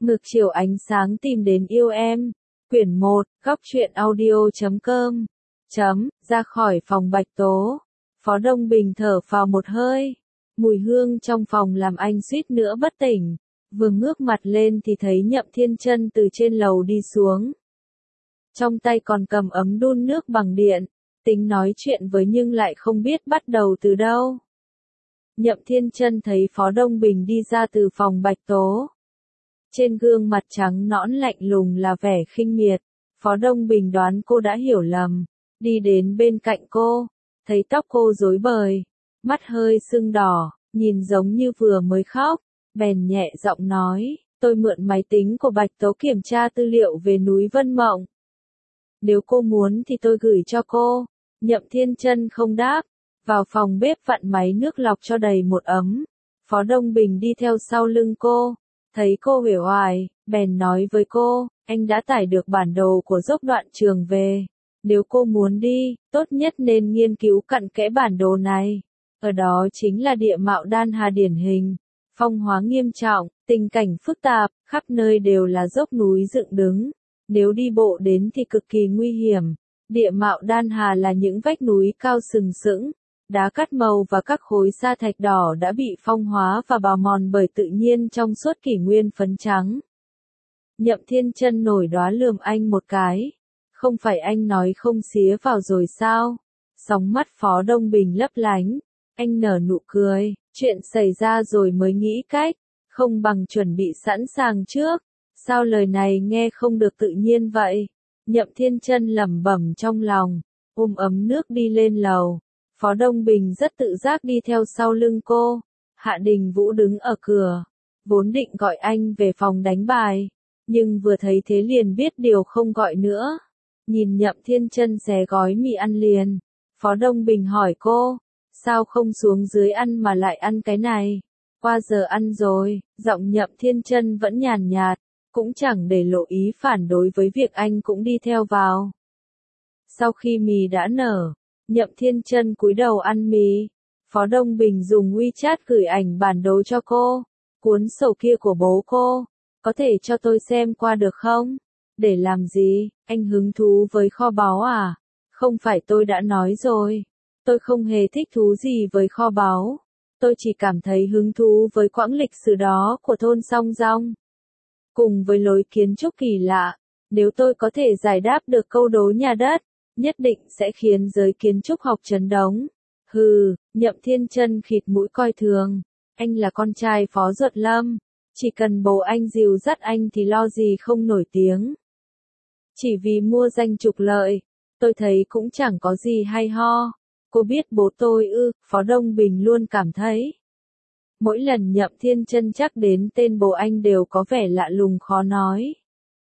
Ngược chiều ánh sáng tìm đến yêu em. Quyển 1, góc truyện audio.com. Ra khỏi phòng Bạch Tố. Phó Đông Bình thở phào một hơi. Mùi hương trong phòng làm anh suýt nữa bất tỉnh. Vừa ngước mặt lên thì thấy Nhậm Thiên Chân từ trên lầu đi xuống. Trong tay còn cầm ấm đun nước bằng điện. Tính nói chuyện với nhưng lại không biết bắt đầu từ đâu. Nhậm Thiên Chân thấy Phó Đông Bình đi ra từ phòng Bạch Tố. Trên gương mặt trắng nõn lạnh lùng là vẻ khinh miệt. Phó Đông Bình đoán cô đã hiểu lầm. Đi đến bên cạnh cô. Thấy tóc cô rối bời. Mắt hơi sưng đỏ. Nhìn giống như vừa mới khóc. Bèn nhẹ giọng nói. Tôi mượn máy tính của Bạch Tố kiểm tra tư liệu về núi Vân Mộng. Nếu cô muốn thì tôi gửi cho cô. Nhậm Thiên Chân không đáp. Vào phòng bếp vặn máy nước lọc cho đầy một ấm. Phó Đông Bình đi theo sau lưng cô. Thấy cô uể oải, bèn nói với cô, anh đã tải được bản đồ của dốc Đoạn Trường về. Nếu cô muốn đi, tốt nhất nên nghiên cứu cặn kẽ bản đồ này. Ở đó chính là địa mạo Đan Hà điển hình. Phong hóa nghiêm trọng, tình cảnh phức tạp, khắp nơi đều là dốc núi dựng đứng. Nếu đi bộ đến thì cực kỳ nguy hiểm. Địa mạo Đan Hà là những vách núi cao sừng sững. Đá cát màu và các khối sa thạch đỏ đã bị phong hóa và bào mòn bởi tự nhiên trong suốt kỷ nguyên phấn trắng. Nhậm Thiên Chân nổi đoá lườm anh một cái. Không phải anh nói không xía vào rồi sao? Sóng mắt Phó Đông Bình lấp lánh. Anh nở nụ cười. Chuyện xảy ra rồi mới nghĩ cách. Không bằng chuẩn bị sẵn sàng trước. Sao lời này nghe không được tự nhiên vậy? Nhậm Thiên Chân lẩm bẩm trong lòng. Ôm ấm nước đi lên lầu. Phó Đông Bình rất tự giác đi theo sau lưng cô. Hạ Đình Vũ đứng ở cửa. Vốn định gọi anh về phòng đánh bài. Nhưng vừa thấy thế liền biết điều không gọi nữa. Nhìn Nhậm Thiên Chân xé gói mì ăn liền. Phó Đông Bình hỏi cô. Sao không xuống dưới ăn mà lại ăn cái này? Qua giờ ăn rồi. Giọng Nhậm Thiên Chân vẫn nhàn nhạt. Cũng chẳng để lộ ý phản đối với việc anh cũng đi theo vào. Sau khi mì đã nở. Nhậm Thiên Chân cúi đầu ăn mì. Phó Đông Bình dùng WeChat gửi ảnh bản đồ cho cô. Cuốn sổ kia của bố cô. Có thể cho tôi xem qua được không? Để làm gì? Anh hứng thú với kho báu à? Không phải tôi đã nói rồi. Tôi không hề thích thú gì với kho báu. Tôi chỉ cảm thấy hứng thú với quãng lịch sử đó của thôn Song Rong. Cùng với lối kiến trúc kỳ lạ. Nếu tôi có thể giải đáp được câu đố nhà đất. Nhất định sẽ khiến giới kiến trúc học chấn động. Hừ, Nhậm Thiên Chân khịt mũi coi thường. Anh là con trai Phó Duật Lâm. Chỉ cần bố anh dìu dắt anh thì lo gì không nổi tiếng. Chỉ vì mua danh trục lợi. Tôi thấy cũng chẳng có gì hay ho. Cô biết bố tôi ư? Phó Đông Bình luôn cảm thấy. Mỗi lần Nhậm Thiên Chân nhắc đến tên bố anh đều có vẻ lạ lùng khó nói.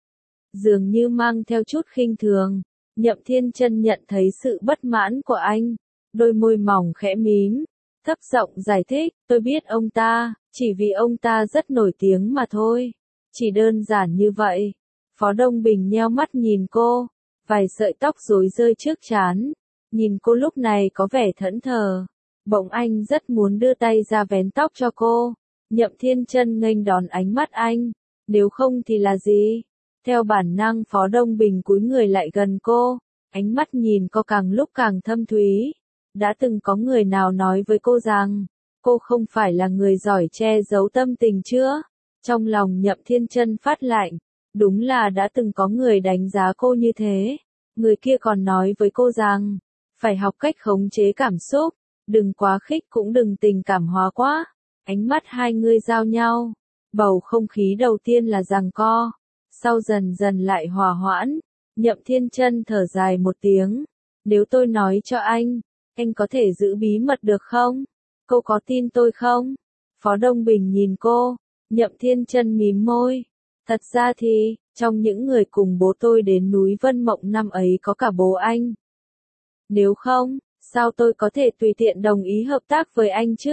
Dường như mang theo chút khinh thường. Nhậm Thiên Chân nhận thấy sự bất mãn của anh. Đôi môi mỏng khẽ mím. Thấp giọng giải thích, tôi biết ông ta, chỉ vì ông ta rất nổi tiếng mà thôi. Chỉ đơn giản như vậy. Phó Đông Bình nheo mắt nhìn cô. Vài sợi tóc rối rơi trước trán. Nhìn cô lúc này có vẻ thẫn thờ. Bỗng anh rất muốn đưa tay ra vén tóc cho cô. Nhậm Thiên Chân nghênh đón ánh mắt anh. Nếu không thì là gì? Theo bản năng Phó Đông Bình cúi người lại gần cô. Ánh mắt nhìn cô càng lúc càng thâm thúy. Đã từng có người nào nói với cô rằng, cô không phải là người giỏi che giấu tâm tình chưa? Trong lòng Nhậm Thiên Chân phát lạnh. Đúng là đã từng có người đánh giá cô như thế. Người kia còn nói với cô rằng, phải học cách khống chế cảm xúc. Đừng quá khích cũng đừng tình cảm hóa quá. Ánh mắt hai người giao nhau. Bầu không khí đầu tiên là giằng co. Sau dần dần lại hòa hoãn. Nhậm Thiên Chân thở dài một tiếng. Nếu tôi nói cho anh có thể giữ bí mật được không? Cô có tin tôi không? Phó Đông Bình nhìn cô. Nhậm Thiên Chân mím môi. Thật ra thì, trong những người cùng bố tôi đến núi Vân Mộng năm ấy có cả bố anh. Nếu không, sao tôi có thể tùy tiện đồng ý hợp tác với anh chứ?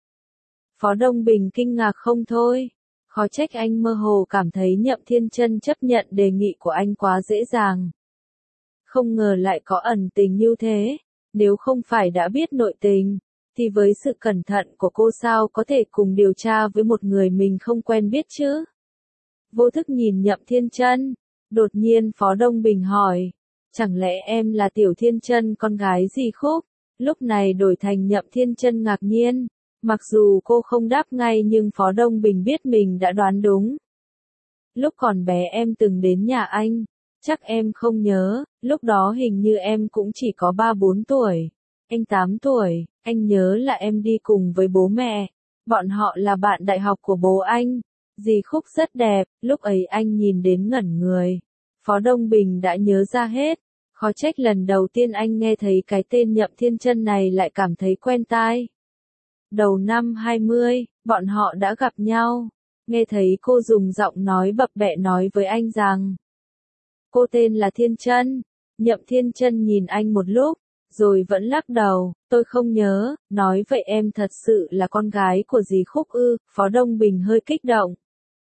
Phó Đông Bình kinh ngạc không thôi. Khó trách anh mơ hồ cảm thấy Nhậm Thiên Chân chấp nhận đề nghị của anh quá dễ dàng. Không ngờ lại có ẩn tình như thế. Nếu không phải đã biết nội tình, thì với sự cẩn thận của cô sao có thể cùng điều tra với một người mình không quen biết chứ? vô thức nhìn Nhậm Thiên Chân. Đột nhiên Phó Đông Bình hỏi, chẳng lẽ em là Tiểu Thiên Chân con gái dì Khúc? Lúc này đổi thành Nhậm Thiên Chân ngạc nhiên, mặc dù cô không đáp ngay nhưng Phó Đông Bình biết mình đã đoán đúng. Lúc còn bé em từng đến nhà anh, chắc em không nhớ, lúc đó hình như em cũng chỉ có 3-4 tuổi, anh 8 tuổi, anh nhớ là em đi cùng với bố mẹ, bọn họ là bạn đại học của bố anh, dì Khúc rất đẹp, lúc ấy anh nhìn đến ngẩn người. Phó Đông Bình đã nhớ ra hết, khó trách lần đầu tiên anh nghe thấy cái tên Nhậm Thiên Chân này lại cảm thấy quen tai. Đầu năm 20, bọn họ đã gặp nhau. Nghe thấy cô dùng giọng nói bập bẹ nói với anh rằng cô tên là Thiên Chân. Nhậm Thiên Chân nhìn anh một lúc, rồi vẫn lắc đầu, tôi không nhớ, nói vậy em thật sự là con gái của dì Khúc ư? Phó Đông Bình hơi kích động.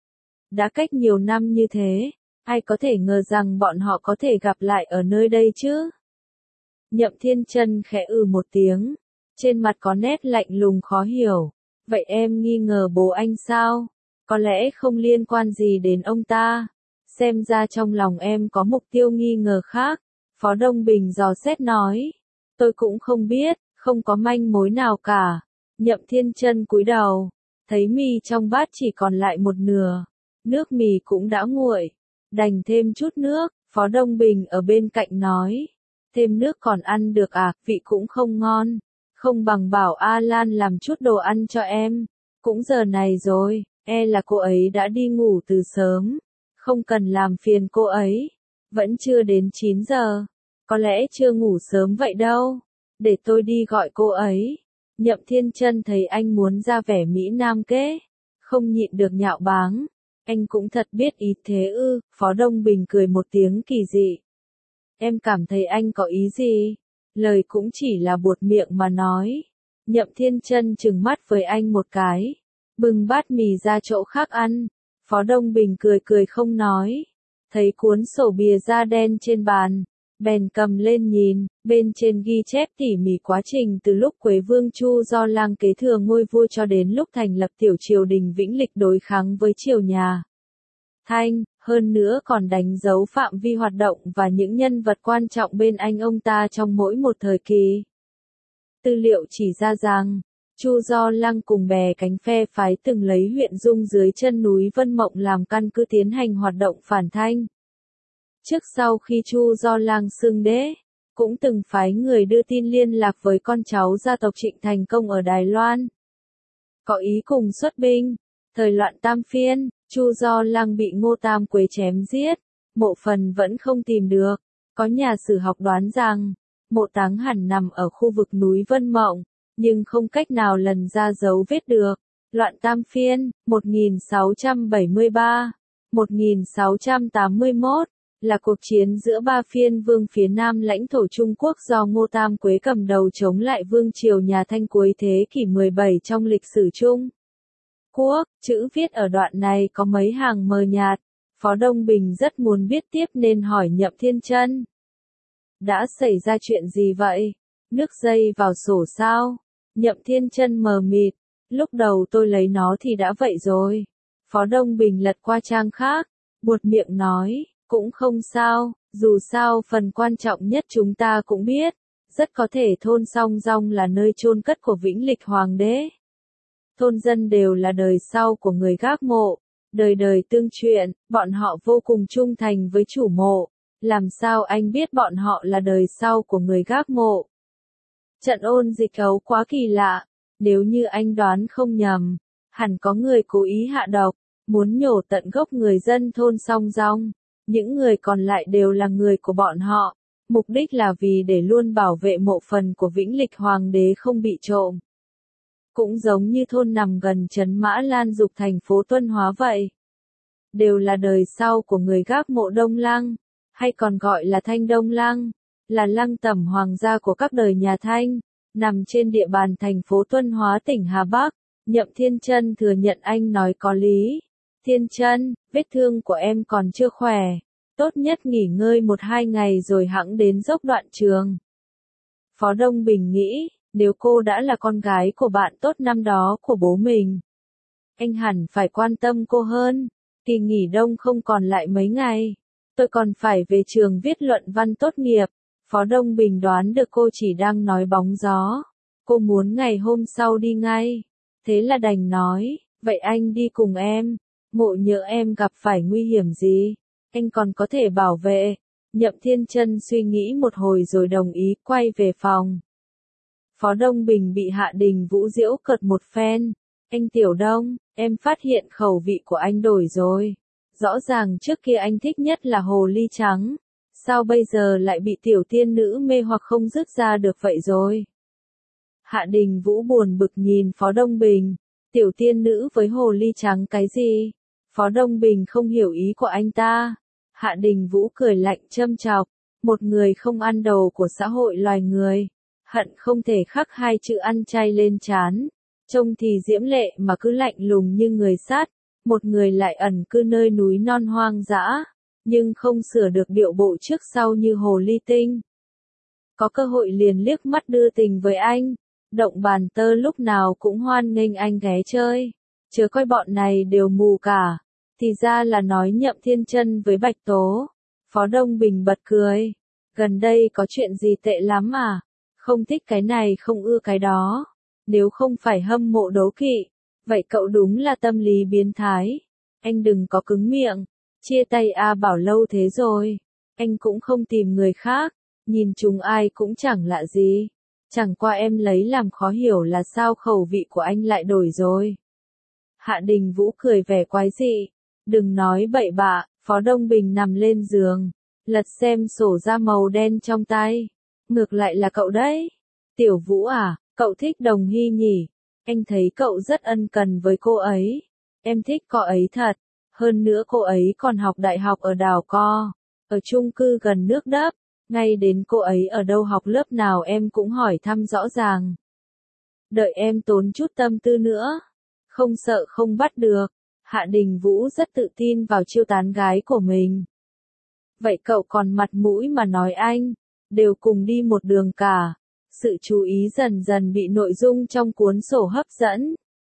Đã cách nhiều năm như thế, ai có thể ngờ rằng bọn họ có thể gặp lại ở nơi đây chứ? Nhậm Thiên Chân khẽ một tiếng, trên mặt có nét lạnh lùng khó hiểu. Vậy em nghi ngờ bố anh sao? Có lẽ không liên quan gì đến ông ta. Xem ra trong lòng em có mục tiêu nghi ngờ khác. Phó Đông Bình dò xét nói. Tôi cũng không biết, không có manh mối nào cả. Nhậm Thiên Chân cúi đầu, thấy mì trong bát chỉ còn lại một nửa. Nước mì cũng đã nguội, đành thêm chút nước. Phó Đông Bình ở bên cạnh nói. Thêm nước còn ăn được à, vị cũng không ngon. Không bằng bảo A Lan làm chút đồ ăn cho em. Cũng giờ này rồi, e là cô ấy đã đi ngủ từ sớm. Không cần làm phiền cô ấy. Vẫn chưa đến 9 giờ. Có lẽ chưa ngủ sớm vậy đâu. Để tôi đi gọi cô ấy. Nhậm Thiên Chân thấy anh muốn ra vẻ Mỹ Nam kế. Không nhịn được nhạo báng. Anh cũng thật biết ý thế ư? Phó Đông Bình cười một tiếng kỳ dị. Em cảm thấy anh có ý gì? Lời cũng chỉ là buột miệng mà nói. Nhậm Thiên Chân trừng mắt với anh một cái. Bưng bát mì ra chỗ khác ăn. Phó Đông Bình cười cười không nói. Thấy cuốn sổ bìa da đen trên bàn. Bèn cầm lên nhìn, bên trên ghi chép tỉ mỉ quá trình từ lúc Quế Vương Chu Do Lang kế thừa ngôi vua cho đến lúc thành lập tiểu triều đình Vĩnh Lịch đối kháng với triều nhà Thanh, hơn nữa còn đánh dấu phạm vi hoạt động và những nhân vật quan trọng bên anh ông ta trong mỗi một thời kỳ. Tư liệu chỉ ra rằng, Chu Do Lăng cùng bè cánh phe phái từng lấy huyện Dung dưới chân núi Vân Mộng làm căn cứ tiến hành hoạt động phản Thanh. Trước sau khi Chu Do Lang xưng đế, cũng từng phái người đưa tin liên lạc với con cháu gia tộc Trịnh thành công ở Đài Loan. Có ý cùng xuất binh. Thời loạn Tam Phiên, Chu Do Lang bị Ngô Tam Quế chém giết, mộ phần vẫn không tìm được. Có nhà sử học đoán rằng, mộ táng hẳn nằm ở khu vực núi Vân Mộng, nhưng không cách nào lần ra dấu vết được. Loạn Tam Phiên, 1673-1681, là cuộc chiến giữa ba phiên vương phía Nam lãnh thổ Trung Quốc do Ngô Tam Quế cầm đầu chống lại vương triều nhà Thanh cuối thế kỷ 17 trong lịch sử Trung Quốc. Chữ viết ở đoạn này có mấy hàng mờ nhạt. Phó Đông Bình rất muốn biết tiếp nên hỏi Nhậm Thiên Chân. Đã xảy ra chuyện gì vậy? Nước dây vào sổ sao? Nhậm Thiên Chân mờ mịt. Lúc đầu tôi lấy nó thì đã vậy rồi. Phó Đông Bình lật qua trang khác, buột miệng nói, cũng không sao, dù sao phần quan trọng nhất chúng ta cũng biết, rất có thể thôn Song Rong là nơi chôn cất của Vĩnh Lịch Hoàng đế. Thôn dân đều là đời sau của người gác mộ, đời đời tương truyền, bọn họ vô cùng trung thành với chủ mộ. Làm sao anh biết bọn họ là đời sau của người gác mộ? Trận ôn dịch ấu quá kỳ lạ, nếu như anh đoán không nhầm, hẳn có người cố ý hạ độc, muốn nhổ tận gốc người dân thôn Song Rong. Những người còn lại đều là người của bọn họ, mục đích là vì để luôn bảo vệ mộ phần của Vĩnh Lịch Hoàng đế không bị trộm. Cũng giống như thôn nằm gần trấn Mã Lan Dục thành phố Tuân Hóa vậy. Đều là đời sau của người gác mộ Đông Lăng, hay còn gọi là Thanh Đông Lăng, là lăng tẩm hoàng gia của các đời nhà Thanh, nằm trên địa bàn thành phố Tuân Hóa tỉnh Hà Bắc. Nhậm Thiên Chân thừa nhận anh nói có lý. Thiên Chân, vết thương của em còn chưa khỏe, tốt nhất nghỉ ngơi 1-2 ngày rồi hẵng đến dốc Đoạn Trường. Phó Đông Bình nghĩ, nếu cô đã là con gái của bạn tốt năm đó của bố mình, anh hẳn phải quan tâm cô hơn. Kỳ nghỉ đông không còn lại mấy ngày. Tôi còn phải về trường viết luận văn tốt nghiệp. Phó Đông Bình đoán được cô chỉ đang nói bóng gió. Cô muốn ngày hôm sau đi ngay. Thế là đành nói, vậy anh đi cùng em. Ngộ nhỡ em gặp phải nguy hiểm gì, anh còn có thể bảo vệ. Nhậm Thiên Chân suy nghĩ một hồi rồi đồng ý quay về phòng. Phó Đông Bình bị Hạ Đình Vũ giễu cợt một phen. Anh Tiểu Đông, em phát hiện khẩu vị của anh đổi rồi. Rõ ràng trước kia anh thích nhất là hồ ly trắng. Sao bây giờ lại bị tiểu tiên nữ mê hoặc không dứt ra được vậy rồi? Hạ Đình Vũ buồn bực nhìn Phó Đông Bình. Tiểu tiên nữ với hồ ly trắng cái gì? Phó Đông Bình không hiểu ý của anh ta. Hạ Đình Vũ cười lạnh châm chọc. Một người không ăn đầu của xã hội loài người. Hận không thể khắc hai chữ ăn chay lên trán. Trông thì diễm lệ mà cứ lạnh lùng như người sát. Một người lại ẩn cư nơi núi non hoang dã. Nhưng không sửa được điệu bộ trước sau như hồ ly tinh. Có cơ hội liền liếc mắt đưa tình với anh. Động bàn tơ lúc nào cũng hoan nghênh anh ghé chơi. Chớ coi bọn này đều mù cả. Thì ra là nói Nhậm Thiên Chân với Bạch Tố. Phó Đông Bình bật cười. Gần đây có chuyện gì tệ lắm à? Không thích cái này không ưa cái đó. Nếu không phải hâm mộ đố kỵ. Vậy cậu đúng là tâm lý biến thái. Anh đừng có cứng miệng. Chia tay A Bảo lâu thế rồi. Anh cũng không tìm người khác. Nhìn chúng ai cũng chẳng lạ gì. Chẳng qua em lấy làm khó hiểu là sao khẩu vị của anh lại đổi rồi. Hạ Đình Vũ cười vẻ quái dị. Đừng nói bậy bạ. Phó Đông Bình nằm lên giường. Lật xem sổ da màu đen trong tay. Ngược lại là cậu đấy. Tiểu Vũ à, cậu thích Đồng Hy nhỉ? Anh thấy cậu rất ân cần với cô ấy. Em thích cô ấy thật. Hơn nữa cô ấy còn học đại học ở Đào Co. Ở chung cư gần nước Đấp. Ngay đến cô ấy ở đâu học lớp nào em cũng hỏi thăm rõ ràng. Đợi em tốn chút tâm tư nữa. Không sợ không bắt được. Hạ Đình Vũ rất tự tin vào chiêu tán gái của mình. Vậy cậu còn mặt mũi mà nói anh. Đều cùng đi một đường cả. Sự chú ý dần dần bị nội dung trong cuốn sổ hấp dẫn.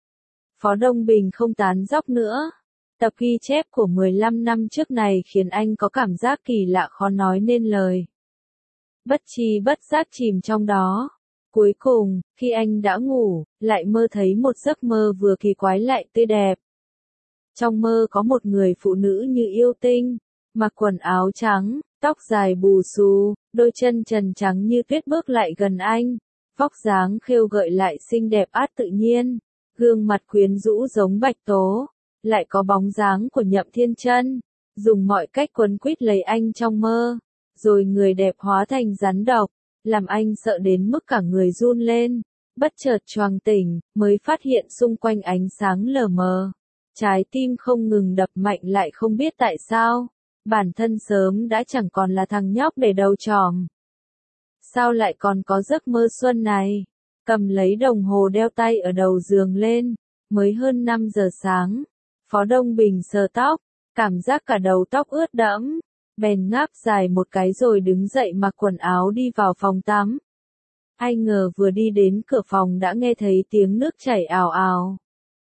Phó Đông Bình không tán dóc nữa. Tập ghi chép của 15 năm trước này khiến anh có cảm giác kỳ lạ khó nói nên lời. Bất tri bất giác chìm trong đó. Cuối cùng, khi anh đã ngủ, lại mơ thấy một giấc mơ vừa kỳ quái lại tươi đẹp. Trong mơ có một người phụ nữ như yêu tinh, mặc quần áo trắng, tóc dài bù xù, đôi chân trần trắng như tuyết bước lại gần anh. Vóc dáng khêu gợi lại xinh đẹp át tự nhiên, gương mặt quyến rũ giống Bạch Tố, lại có bóng dáng của Nhậm Thiên Chân, dùng mọi cách quấn quýt lấy anh trong mơ, rồi người đẹp hóa thành rắn độc, làm anh sợ đến mức cả người run lên, bất chợt choàng tỉnh, mới phát hiện xung quanh ánh sáng lờ mờ. Trái tim không ngừng đập mạnh lại không biết tại sao, bản thân sớm đã chẳng còn là thằng nhóc để đầu tròm. Sao lại còn có giấc mơ xuân này? Cầm lấy đồng hồ đeo tay ở đầu giường lên, mới hơn 5 giờ sáng. Phó Đông Bình sờ tóc, cảm giác cả đầu tóc ướt đẫm, bèn ngáp dài một cái rồi đứng dậy mặc quần áo đi vào phòng tắm. Ai ngờ vừa đi đến cửa phòng đã nghe thấy tiếng nước chảy ào ào.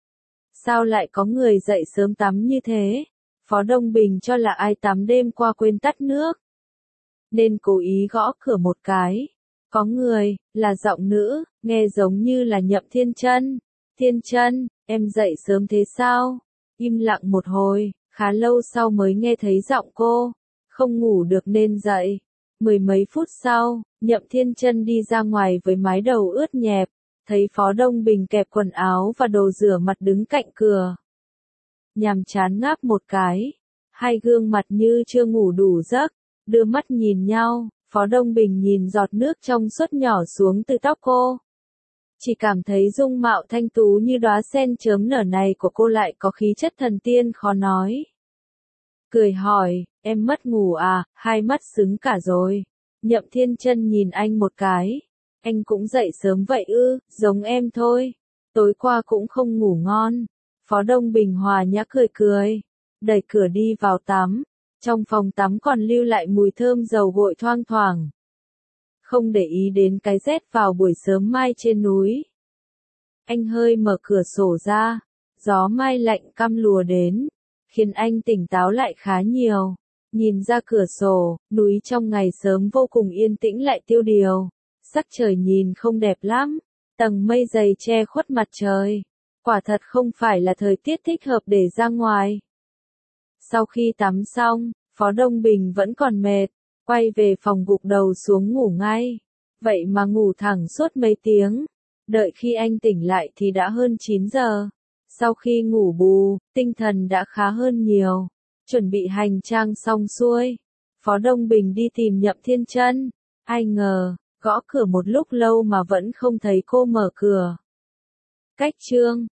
Sao lại có người dậy sớm tắm như thế? Phó Đông Bình cho là ai tắm đêm qua quên tắt nước, nên cố ý gõ cửa một cái. Có người, là giọng nữ, nghe giống như là Nhậm Thiên Chân. Thiên Chân, em dậy sớm thế sao? Im lặng một hồi, khá lâu sau mới nghe thấy giọng cô. Không ngủ được nên dậy. Mười mấy phút sau, Nhậm Thiên Chân đi ra ngoài với mái đầu ướt nhẹp, thấy Phó Đông Bình kẹp quần áo và đồ rửa mặt đứng cạnh cửa. Nhàm chán ngáp một cái, hai gương mặt như chưa ngủ đủ giấc, đưa mắt nhìn nhau. Phó Đông Bình nhìn giọt nước trong suốt nhỏ xuống từ tóc cô. Chỉ cảm thấy dung mạo thanh tú như đóa sen chớm nở này của cô lại có khí chất thần tiên khó nói. Cười hỏi, em mất ngủ à, hai mắt sững cả rồi. Nhậm Thiên Chân nhìn anh một cái. Anh cũng dậy sớm vậy ư, giống em thôi. Tối qua cũng không ngủ ngon. Phó Đông Bình hòa nhã cười cười. Đẩy cửa đi vào tắm. Trong phòng tắm còn lưu lại mùi thơm dầu gội thoang thoảng. Không để ý đến cái rét vào buổi sớm mai trên núi. Anh hơi mở cửa sổ ra. Gió mai lạnh căm lùa đến, khiến anh tỉnh táo lại khá nhiều. Nhìn ra cửa sổ, núi trong ngày sớm vô cùng yên tĩnh lại tiêu điều. Sắc trời nhìn không đẹp lắm, tầng mây dày che khuất mặt trời. Quả thật không phải là thời tiết thích hợp để ra ngoài. Sau khi tắm xong, Phó Đông Bình vẫn còn mệt, quay về phòng gục đầu xuống ngủ ngay. Vậy mà ngủ thẳng suốt mấy tiếng. Đợi khi anh tỉnh lại thì đã hơn 9 giờ. Sau khi ngủ bù, tinh thần đã khá hơn nhiều. Chuẩn bị hành trang xong xuôi, Phó Đông Bình đi tìm Nhậm Thiên Chân. Ai ngờ, gõ cửa một lúc lâu mà vẫn không thấy cô mở cửa. Cách chương